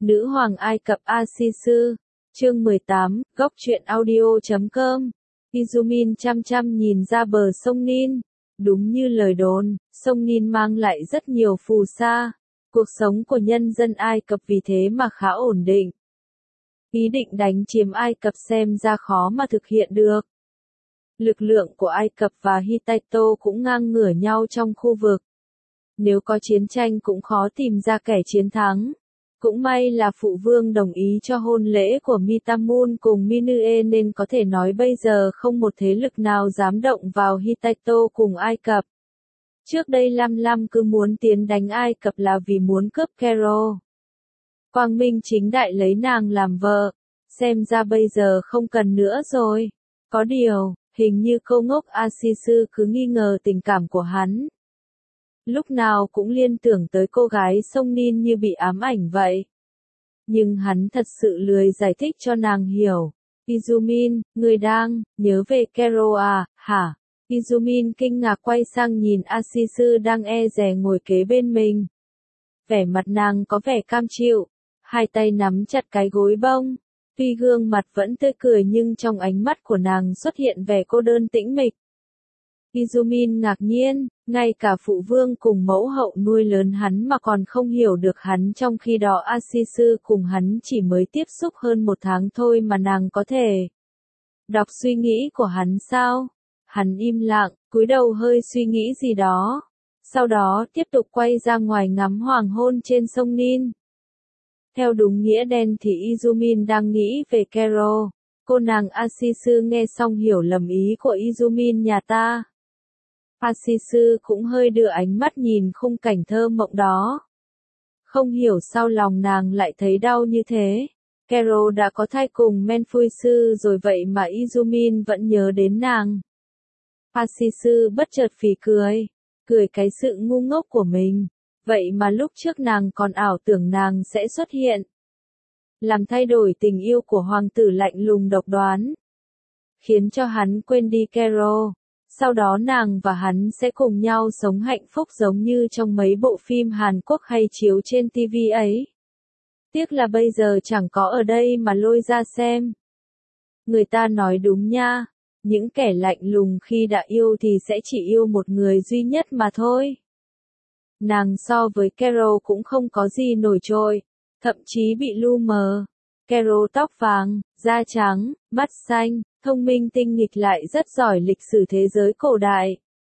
Nữ hoàng Ai Cập Asisu, chương 18, góc truyện audio.com. Izumin chăm chăm nhìn ra bờ sông Nin. Đúng như lời đồn, sông Nin mang lại rất nhiều phù sa. Cuộc sống của nhân dân Ai Cập vì thế mà khá ổn định. Ý định đánh chiếm Ai Cập xem ra khó mà thực hiện được. Lực lượng của Ai Cập và Hittite cũng ngang ngửa nhau trong khu vực. Nếu có chiến tranh cũng khó tìm ra kẻ chiến thắng. Cũng may là phụ vương đồng ý cho hôn lễ của Mitamun cùng Minue nên có thể nói bây giờ không một thế lực nào dám động vào Hittite cùng Ai Cập. Trước đây Lam cứ muốn tiến đánh Ai Cập là vì muốn cướp Cairo. Quang minh chính đại lấy nàng làm vợ, xem ra bây giờ không cần nữa rồi. Có điều, hình như cô ngốc Asisu cứ nghi ngờ tình cảm của hắn. Lúc nào cũng liên tưởng tới cô gái sông Nin như bị ám ảnh vậy. Nhưng hắn thật sự lười giải thích cho nàng hiểu. Izumin, người đang nhớ về Cairo à, hả? Izumin kinh ngạc quay sang nhìn Asisu đang e dè ngồi kế bên mình. Vẻ mặt nàng có vẻ cam chịu, hai tay nắm chặt cái gối bông. Tuy gương mặt vẫn tươi cười nhưng trong ánh mắt của nàng xuất hiện vẻ cô đơn tĩnh mịch. Izumin ngạc nhiên, ngay cả phụ vương cùng mẫu hậu nuôi lớn hắn mà còn không hiểu được hắn, trong khi đó Asisu cùng hắn chỉ mới tiếp xúc hơn một tháng thôi mà nàng có thể đọc suy nghĩ của hắn sao? Hắn im lặng, cúi đầu hơi suy nghĩ gì đó. Sau đó tiếp tục quay ra ngoài ngắm hoàng hôn trên sông Nin. Theo đúng nghĩa đen thì Izumin đang nghĩ về Cairo. Cô nàng Asisu nghe xong hiểu lầm ý của Izumin nhà ta. Asisu cũng hơi đưa ánh mắt nhìn khung cảnh thơ mộng đó. Không hiểu sao lòng nàng lại thấy đau như thế. Cairo đã có thai cùng Menfuisu rồi vậy mà Izumin vẫn nhớ đến nàng. Asisu bất chợt phì cười cái sự ngu ngốc của mình. Vậy mà lúc trước nàng còn ảo tưởng nàng sẽ xuất hiện, làm thay đổi tình yêu của hoàng tử lạnh lùng độc đoán, khiến cho hắn quên đi Cairo. Sau đó nàng và hắn sẽ cùng nhau sống hạnh phúc giống như trong mấy bộ phim Hàn Quốc hay chiếu trên TV ấy. Tiếc là bây giờ chẳng có ở đây mà lôi ra xem. Người ta nói đúng nha, những kẻ lạnh lùng khi đã yêu thì sẽ chỉ yêu một người duy nhất mà thôi. Nàng so với Cairo cũng không có gì nổi trội, thậm chí bị lu mờ. Cairo tóc vàng, da trắng, mắt xanh, thông minh tinh nghịch lại rất giỏi lịch sử thế giới cổ đại.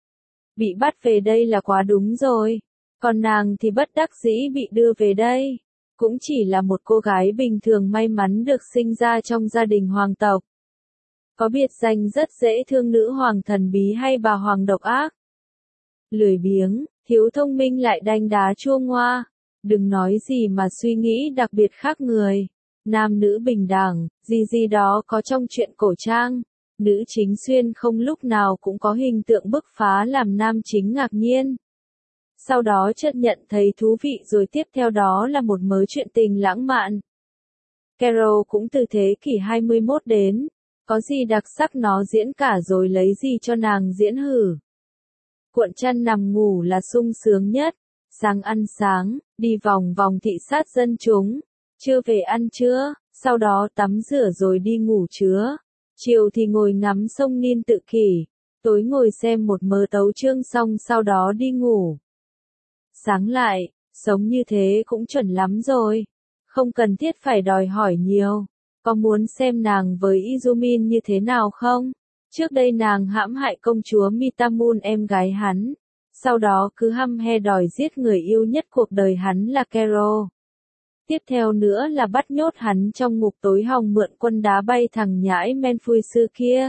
Bị bắt về đây là quá đúng rồi. Còn nàng thì bất đắc dĩ bị đưa về đây. Cũng chỉ là một cô gái bình thường may mắn được sinh ra trong gia đình hoàng tộc. Có biệt danh rất dễ thương nữ hoàng thần bí hay bà hoàng độc ác. Lười biếng, thiếu thông minh lại đanh đá chua ngoa. Đừng nói gì mà suy nghĩ đặc biệt khác người. Nam nữ bình đẳng, gì đó có trong truyện cổ trang. Nữ chính xuyên không lúc nào cũng có hình tượng bứt phá làm nam chính ngạc nhiên. Sau đó chợt nhận thấy thú vị rồi tiếp theo đó là một mớ chuyện tình lãng mạn. Cairo cũng từ thế kỷ 21 đến. Có gì đặc sắc nó diễn cả rồi lấy gì cho nàng diễn hử. Cuộn chăn nằm ngủ là sung sướng nhất. Sáng ăn sáng, đi vòng vòng thị sát dân chúng. Trưa về ăn trưa, sau đó tắm rửa rồi đi ngủ trưa. Chiều thì ngồi ngắm sông Nin tự kỷ. Tối ngồi xem một mớ tấu chương xong sau đó đi ngủ. Sáng lại, sống như thế cũng chuẩn lắm rồi. Không cần thiết phải đòi hỏi nhiều. Có muốn xem nàng với Izumin như thế nào không? Trước đây nàng hãm hại công chúa Mitamun em gái hắn. Sau đó cứ hăm he đòi giết người yêu nhất cuộc đời hắn là Cairo. Tiếp theo nữa là bắt nhốt hắn trong ngục tối hòng mượn quân đá bay thằng nhãi Menfuisu kia.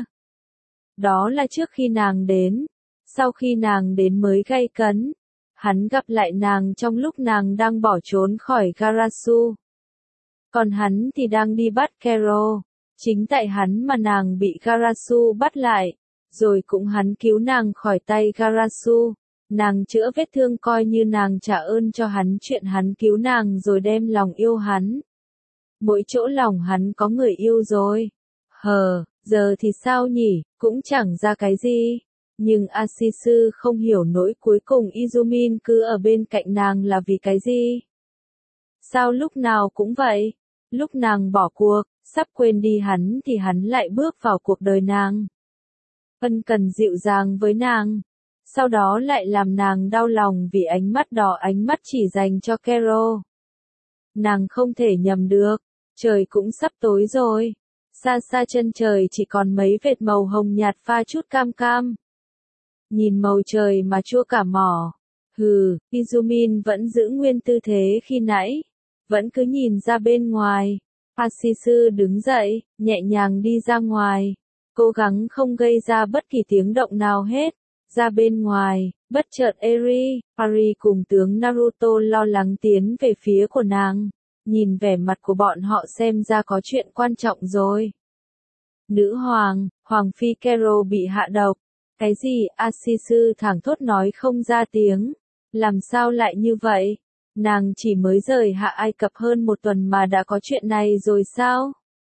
Đó là trước khi nàng đến. Sau khi nàng đến mới gay cấn. Hắn gặp lại nàng trong lúc nàng đang bỏ trốn khỏi Garasu. Còn hắn thì đang đi bắt Cairo. Chính tại hắn mà nàng bị Garasu bắt lại. Rồi cũng hắn cứu nàng khỏi tay Garasu. Nàng chữa vết thương coi như nàng trả ơn cho hắn chuyện hắn cứu nàng rồi đem lòng yêu hắn. Mỗi chỗ lòng hắn có người yêu rồi. Giờ thì sao nhỉ, cũng chẳng ra cái gì. Nhưng Asisu không hiểu nỗi cuối cùng Izumin cứ ở bên cạnh nàng là vì cái gì. Sao lúc nào cũng vậy? Lúc nàng bỏ cuộc, sắp quên đi hắn thì hắn lại bước vào cuộc đời nàng. Ân cần dịu dàng với nàng. Sau đó lại làm nàng đau lòng vì ánh mắt đó, ánh mắt chỉ dành cho Carol. Nàng không thể nhầm được. Trời cũng sắp tối rồi. Xa xa chân trời chỉ còn mấy vệt màu hồng nhạt pha chút cam cam. Nhìn màu trời mà chua cả mỏ. Hừ, Izumin vẫn giữ nguyên tư thế khi nãy. Vẫn cứ nhìn ra bên ngoài. Asisu đứng dậy, nhẹ nhàng đi ra ngoài. Cố gắng không gây ra bất kỳ tiếng động nào hết. Ra bên ngoài, bất chợt Eri, Pari cùng tướng Naruto lo lắng tiến về phía của nàng. Nhìn vẻ mặt của bọn họ xem ra có chuyện quan trọng rồi. Nữ hoàng, Hoàng phi Carol bị hạ độc. Cái gì? Asisu thảng thốt nói không ra tiếng. Làm sao lại như vậy? Nàng chỉ mới rời Hạ Ai Cập hơn một tuần mà đã có chuyện này rồi sao?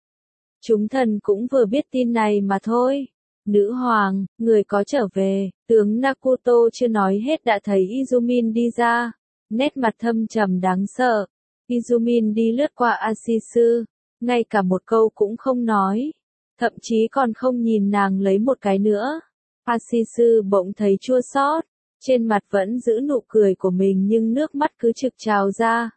Chúng thần cũng vừa biết tin này mà thôi. Nữ hoàng, người có trở về, tướng Naruto chưa nói hết đã thấy Izumin đi ra. Nét mặt thâm trầm đáng sợ. Izumin đi lướt qua Asisu, ngay cả một câu cũng không nói. Thậm chí còn không nhìn nàng lấy một cái nữa. Asisu bỗng thấy chua xót. Trên mặt vẫn giữ nụ cười của mình nhưng nước mắt cứ trực trào ra.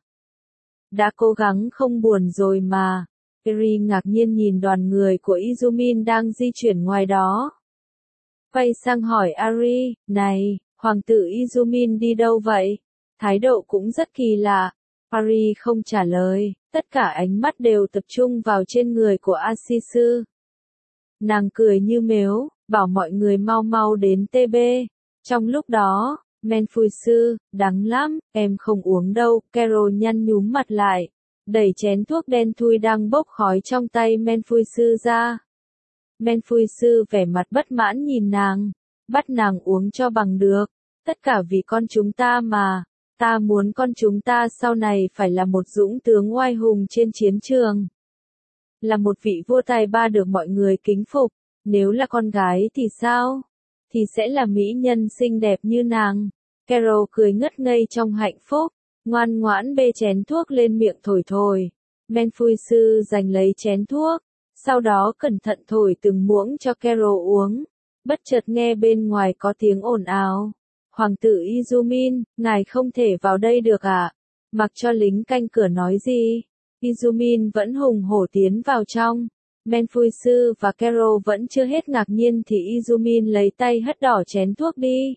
Đã cố gắng không buồn rồi mà. Eri ngạc nhiên nhìn đoàn người của Izumin đang di chuyển ngoài đó. Quay sang hỏi Ari, này, hoàng tử Izumin đi đâu vậy? Thái độ cũng rất kỳ lạ. Ari không trả lời, tất cả ánh mắt đều tập trung vào trên người của Asisu. Nàng cười như mếu, bảo mọi người mau mau đến TB. Trong lúc đó, Menfuisu, đắng lắm, em không uống đâu, Carol nhăn nhúm mặt lại, đẩy chén thuốc đen thui đang bốc khói trong tay Menfuisu ra. Menfuisu vẻ mặt bất mãn nhìn nàng, bắt nàng uống cho bằng được, tất cả vì con chúng ta mà, ta muốn con chúng ta sau này phải là một dũng tướng oai hùng trên chiến trường. Là một vị vua tài ba được mọi người kính phục, nếu là con gái thì sao? Thì sẽ là mỹ nhân xinh đẹp như nàng. Carol cười ngất ngây trong hạnh phúc, ngoan ngoãn bê chén thuốc lên miệng thổi thổi. Menfuisu giành lấy chén thuốc, sau đó cẩn thận thổi từng muỗng cho Carol uống. Bất chợt nghe bên ngoài có tiếng ồn ào. Hoàng tử Izumin, ngài không thể vào đây được à? Mặc cho lính canh cửa nói gì. Izumin vẫn hùng hổ tiến vào trong. Menfuisu và Carol vẫn chưa hết ngạc nhiên thì Izumin lấy tay hất đỏ chén thuốc đi.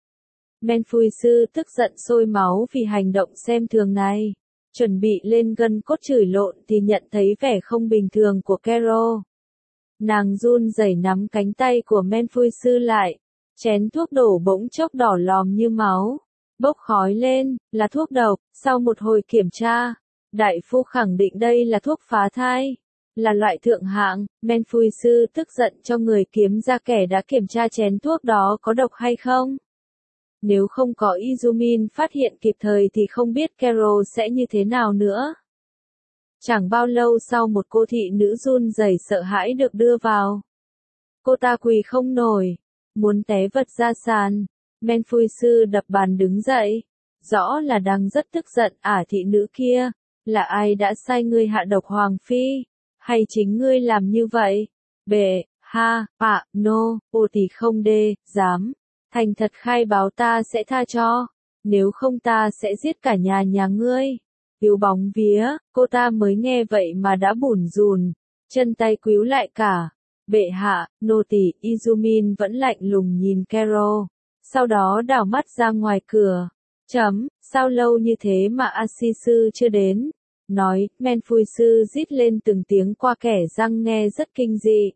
Menfuisu tức giận sôi máu vì hành động xem thường này. Chuẩn bị lên gân cốt chửi lộn thì nhận thấy vẻ không bình thường của Carol. Nàng run rẩy nắm cánh tay của Menfuisu lại. Chén thuốc đổ bỗng chốc đỏ lòm như máu. Bốc khói lên, là thuốc độc. Sau một hồi kiểm tra, đại phu khẳng định đây là thuốc phá thai. Là loại thượng hạng. Menfuisu tức giận cho người kiếm ra kẻ đã kiểm tra chén thuốc đó có độc hay không. Nếu không có Izumin phát hiện kịp thời thì không biết Carol sẽ như thế nào nữa. Chẳng bao lâu sau một cô thị nữ run rẩy sợ hãi được đưa vào. Cô ta quỳ không nổi, muốn té vật ra sàn. Menfuisu đập bàn đứng dậy. Rõ là đang rất tức giận. Thị nữ kia, là ai đã sai ngươi hạ độc Hoàng phi? Hay chính ngươi làm như vậy? Bệ, ha, no, thì không dám. Thành thật khai báo ta sẽ tha cho. Nếu không ta sẽ giết cả nhà ngươi. Yếu bóng vía, cô ta mới nghe vậy mà đã bủn rùn. Chân tay quíu lại cả. Bệ hạ, nô tỳ. Izumin vẫn lạnh lùng nhìn Carol. Sau đó đảo mắt ra ngoài cửa. Sao lâu như thế mà Asisu chưa đến? Nói, Menfuisu rít lên từng tiếng qua kẻ răng nghe rất kinh dị.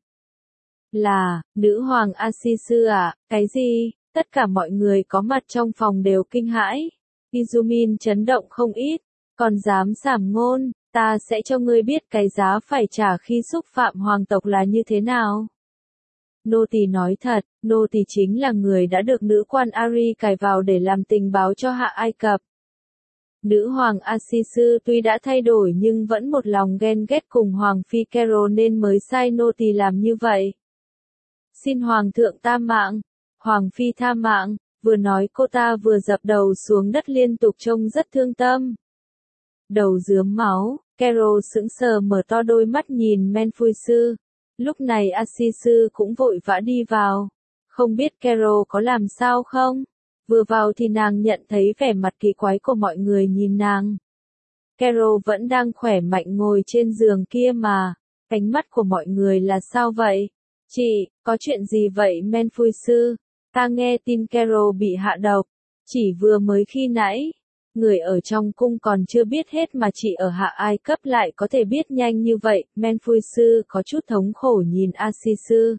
Là, nữ hoàng Asisu à? Cái gì? Tất cả mọi người có mặt trong phòng đều kinh hãi. Izumin chấn động không ít. Còn dám sảm ngôn, ta sẽ cho ngươi biết cái giá phải trả khi xúc phạm hoàng tộc là như thế nào. Nô tỳ nói thật, nô tỳ chính là người đã được nữ quan Ari cài vào để làm tình báo cho Hạ Ai Cập. Nữ hoàng Asisu tuy đã thay đổi nhưng vẫn một lòng ghen ghét cùng Hoàng phi Carol nên mới sai nô tỳ làm như vậy. Xin Hoàng thượng tha mạng. Hoàng phi tha mạng, vừa nói cô ta vừa dập đầu xuống đất liên tục trông rất thương tâm. đầu rướm máu. Carol sững sờ mở to đôi mắt nhìn Manfui. Lúc này Asisu cũng vội vã đi vào. Không biết Carol có làm sao không? Vừa vào thì nàng nhận thấy vẻ mặt kỳ quái của mọi người nhìn nàng. Carol vẫn đang khỏe mạnh ngồi trên giường kia mà. Ánh mắt của mọi người là sao vậy? Chị, có chuyện gì vậy Manfui? Ta nghe tin Carol bị hạ độc. Chỉ vừa mới khi nãy. Người ở trong cung còn chưa biết hết mà chị ở Hạ Ai Cấp lại có thể biết nhanh như vậy. Manfui có chút thống khổ nhìn Asisu.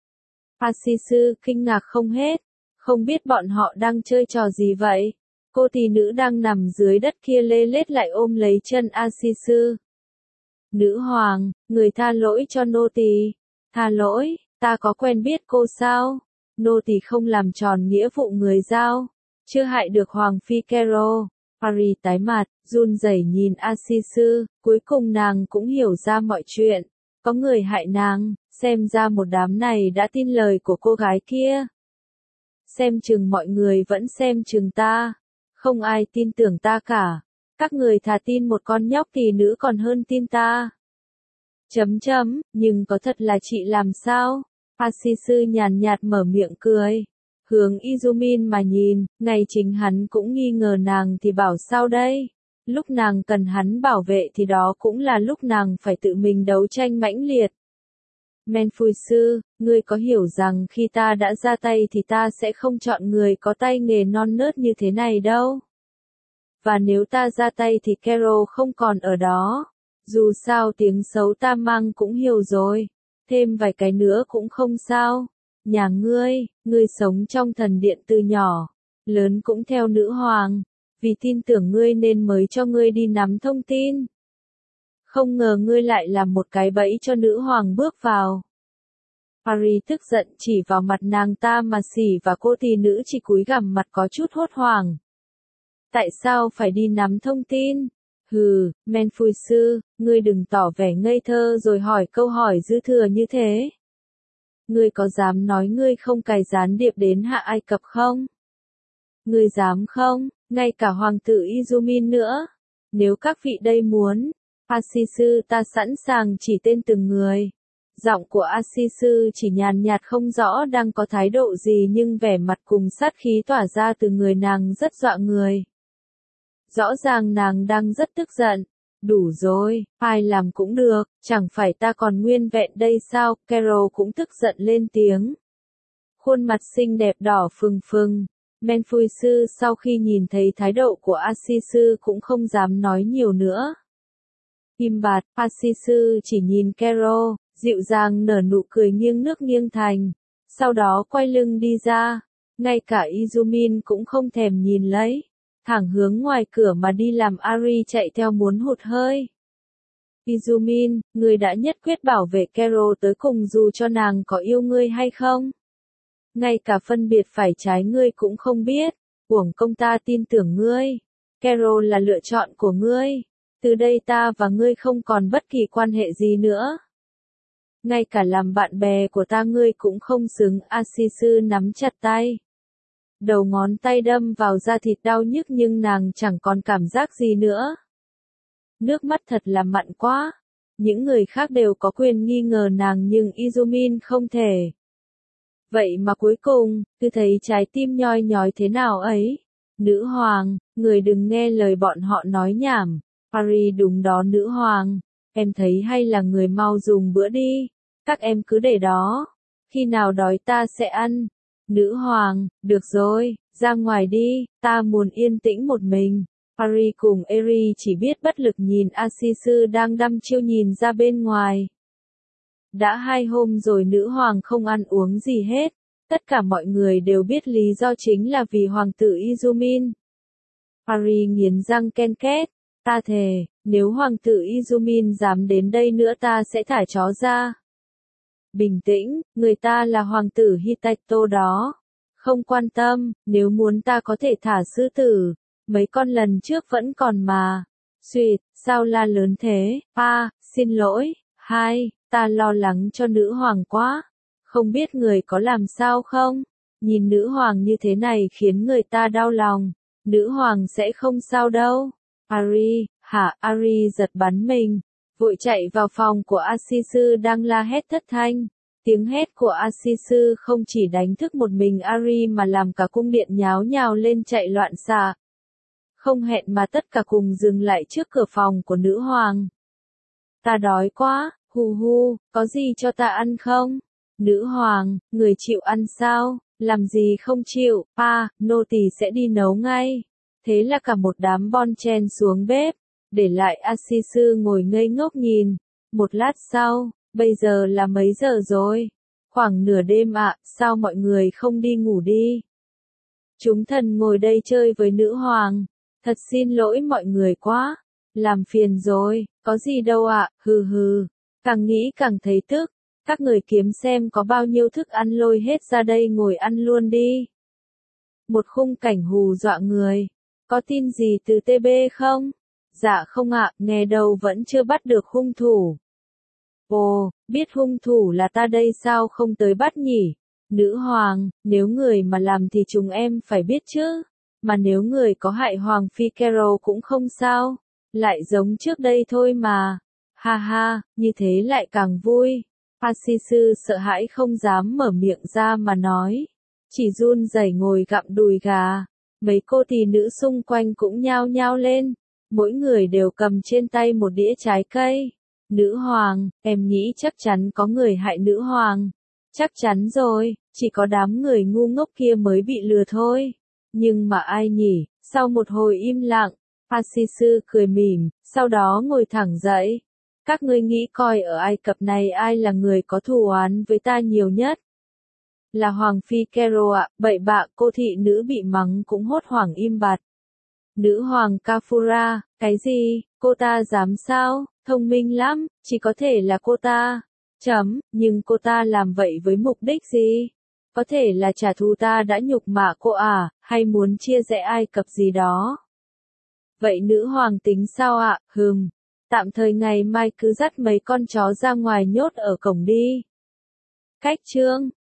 Asisu kinh ngạc không hết. Không biết bọn họ đang chơi trò gì vậy? Cô tỷ nữ đang nằm dưới đất kia lê lết lại ôm lấy chân Asisu. Nữ hoàng, người tha lỗi cho nô tỳ. Tha lỗi, ta có quen biết cô sao? Nô tỳ không làm tròn nghĩa vụ người giao. Chưa hại được hoàng phi Carol. Paris tái mặt, run rẩy nhìn Asisu, cuối cùng nàng cũng hiểu ra mọi chuyện. Có người hại nàng, xem ra một đám này đã tin lời của cô gái kia. Xem chừng mọi người vẫn xem chừng ta. Không ai tin tưởng ta cả. Các người thà tin một con nhóc tỷ nữ còn hơn tin ta. Nhưng có thật là chị làm sao? Asisu nhàn nhạt mở miệng cười. Hướng Izumin mà nhìn, ngày chính hắn cũng nghi ngờ nàng thì bảo sao đây? Lúc nàng cần hắn bảo vệ thì đó cũng là lúc nàng phải tự mình đấu tranh mãnh liệt. Manfui, ngươi có hiểu rằng khi ta đã ra tay thì ta sẽ không chọn người có tay nghề non nớt như thế này đâu. Và nếu ta ra tay thì Carol không còn ở đó. Dù sao tiếng xấu ta mang cũng hiểu rồi. Thêm vài cái nữa cũng không sao. Nhà ngươi sống trong thần điện từ nhỏ, lớn cũng theo nữ hoàng, vì tin tưởng ngươi nên mới cho ngươi đi nắm thông tin. Không ngờ ngươi lại làm một cái bẫy cho nữ hoàng bước vào. Paris tức giận chỉ vào mặt nàng ta mà xỉ và cô tỷ nữ chỉ cúi gằm mặt có chút hốt hoảng. Tại sao phải đi nắm thông tin? Hừ, Manfui, ngươi đừng tỏ vẻ ngây thơ rồi hỏi câu hỏi dư thừa như thế. Ngươi có dám nói ngươi không cài gián điệp đến Hạ Ai Cập không? Ngươi dám không? Ngay cả hoàng tử Izumin nữa. Nếu các vị đây muốn, Asisu ta sẵn sàng chỉ tên từng người. Giọng của Asisu chỉ nhàn nhạt không rõ đang có thái độ gì nhưng vẻ mặt cùng sát khí tỏa ra từ người nàng rất dọa người. Rõ ràng nàng đang rất tức giận. Đủ rồi, ai làm cũng được, chẳng phải ta còn nguyên vẹn đây sao? Carol cũng tức giận lên tiếng. Khuôn mặt xinh đẹp đỏ phừng phừng. Manfui sau khi nhìn thấy thái độ của Asisu cũng không dám nói nhiều nữa. Im bặt, Asisu chỉ nhìn Carol, dịu dàng nở nụ cười nghiêng nước nghiêng thành. Sau đó quay lưng đi ra. Ngay cả Izumin cũng không thèm nhìn lấy. Thẳng hướng ngoài cửa mà đi làm. Ari chạy theo muốn hụt hơi. Izumin, ngươi đã nhất quyết bảo vệ Carol tới cùng dù cho nàng có yêu ngươi hay không? Ngay cả phân biệt phải trái ngươi cũng không biết. Uổng công ta tin tưởng ngươi. Carol là lựa chọn của ngươi. Từ đây ta và ngươi không còn bất kỳ quan hệ gì nữa. Ngay cả làm bạn bè của ta ngươi cũng không xứng. Asisu nắm chặt tay. Đầu ngón tay đâm vào da thịt đau nhức nhưng nàng chẳng còn cảm giác gì nữa. Nước mắt thật là mặn quá. Những người khác đều có quyền nghi ngờ nàng nhưng Izumin không thể. Vậy mà cuối cùng, cứ thấy trái tim nhoi nhói thế nào ấy. Nữ hoàng, người đừng nghe lời bọn họ nói nhảm. Paris đúng đó nữ hoàng. Em thấy hay là người mau dùng bữa đi. Các em cứ để đó. Khi nào đói ta sẽ ăn. Nữ hoàng, được rồi, ra ngoài đi, ta muốn yên tĩnh một mình. Paris cùng Eri chỉ biết bất lực nhìn Asisu đang đăm chiêu nhìn ra bên ngoài. Đã 2 hôm rồi nữ hoàng không ăn uống gì hết. Tất cả mọi người đều biết lý do chính là vì hoàng tử Izumin. Paris nghiến răng ken két. Ta thề, nếu hoàng tử Izumin dám đến đây nữa ta sẽ thả chó ra. Bình tĩnh, người ta là hoàng tử Hitaito đó. Không quan tâm, nếu muốn ta có thể thả sư tử. Mấy con lần trước vẫn còn mà. Xuyệt, sao la lớn thế? Xin lỗi. 2, ta lo lắng cho nữ hoàng quá. Không biết người có làm sao không? Nhìn nữ hoàng như thế này khiến người ta đau lòng. Nữ hoàng sẽ không sao đâu. Paris, Hả, Ari giật bắn mình, vội chạy vào phòng của A-si-sư đang la hét thất thanh. Tiếng hét của A-si-sư không chỉ đánh thức một mình Ari mà làm cả cung điện nháo nhào lên chạy loạn xạ. Không hẹn mà tất cả cùng dừng lại trước cửa phòng của nữ hoàng. Ta đói quá, hù hù, có gì cho ta ăn không? Nữ hoàng, người chịu ăn sao? Làm gì không chịu, nô tỳ sẽ đi nấu ngay. Thế là cả một đám bon chen xuống bếp, để lại A-si-sư ngồi ngây ngốc nhìn. Một lát sau, bây giờ là mấy giờ rồi? Khoảng nửa đêm ạ, sao mọi người không đi ngủ đi? Chúng thần ngồi đây chơi với nữ hoàng. Thật xin lỗi mọi người quá. Làm phiền rồi, có gì đâu ạ, hừ hừ. Càng nghĩ càng thấy tức. Các người kiếm xem có bao nhiêu thức ăn lôi hết ra đây ngồi ăn luôn đi. Một khung cảnh hù dọa người. Có tin gì từ TB không? Dạ không ạ, nghe đâu vẫn chưa bắt được hung thủ. Ồ, biết hung thủ là ta đây sao không tới bắt nhỉ? Nữ hoàng, nếu người mà làm thì chúng em phải biết chứ. Mà nếu người có hại Hoàng Phi Carol cũng không sao. Lại giống trước đây thôi mà. Ha ha, như thế lại càng vui. A-si-sư sợ hãi không dám mở miệng ra mà nói. Chỉ run rẩy ngồi gặm đùi gà. Mấy cô tỳ nữ xung quanh cũng nhao nhao lên. Mỗi người đều cầm trên tay một đĩa trái cây. Nữ hoàng, em nghĩ chắc chắn có người hại nữ hoàng. Chắc chắn rồi, chỉ có đám người ngu ngốc kia mới bị lừa thôi. Nhưng mà ai nhỉ? Sau một hồi im lặng, A-si-sư cười mỉm, sau đó ngồi thẳng dậy. Các ngươi nghĩ coi ở Ai Cập này ai là người có thù oán với ta nhiều nhất? Là Hoàng Phi Carol ạ, bậy bạ, cô thị nữ bị mắng cũng hốt hoảng im bặt. Nữ hoàng Kafura, cái gì, cô ta dám sao, thông minh lắm, chỉ có thể là cô ta. Nhưng cô ta làm vậy với mục đích gì? Có thể là trả thù ta đã nhục mạ cô à, hay muốn chia rẽ Ai Cập gì đó? Vậy nữ hoàng tính sao ạ? Tạm thời ngày mai cứ dắt mấy con chó ra ngoài nhốt ở cổng đi. Cách chương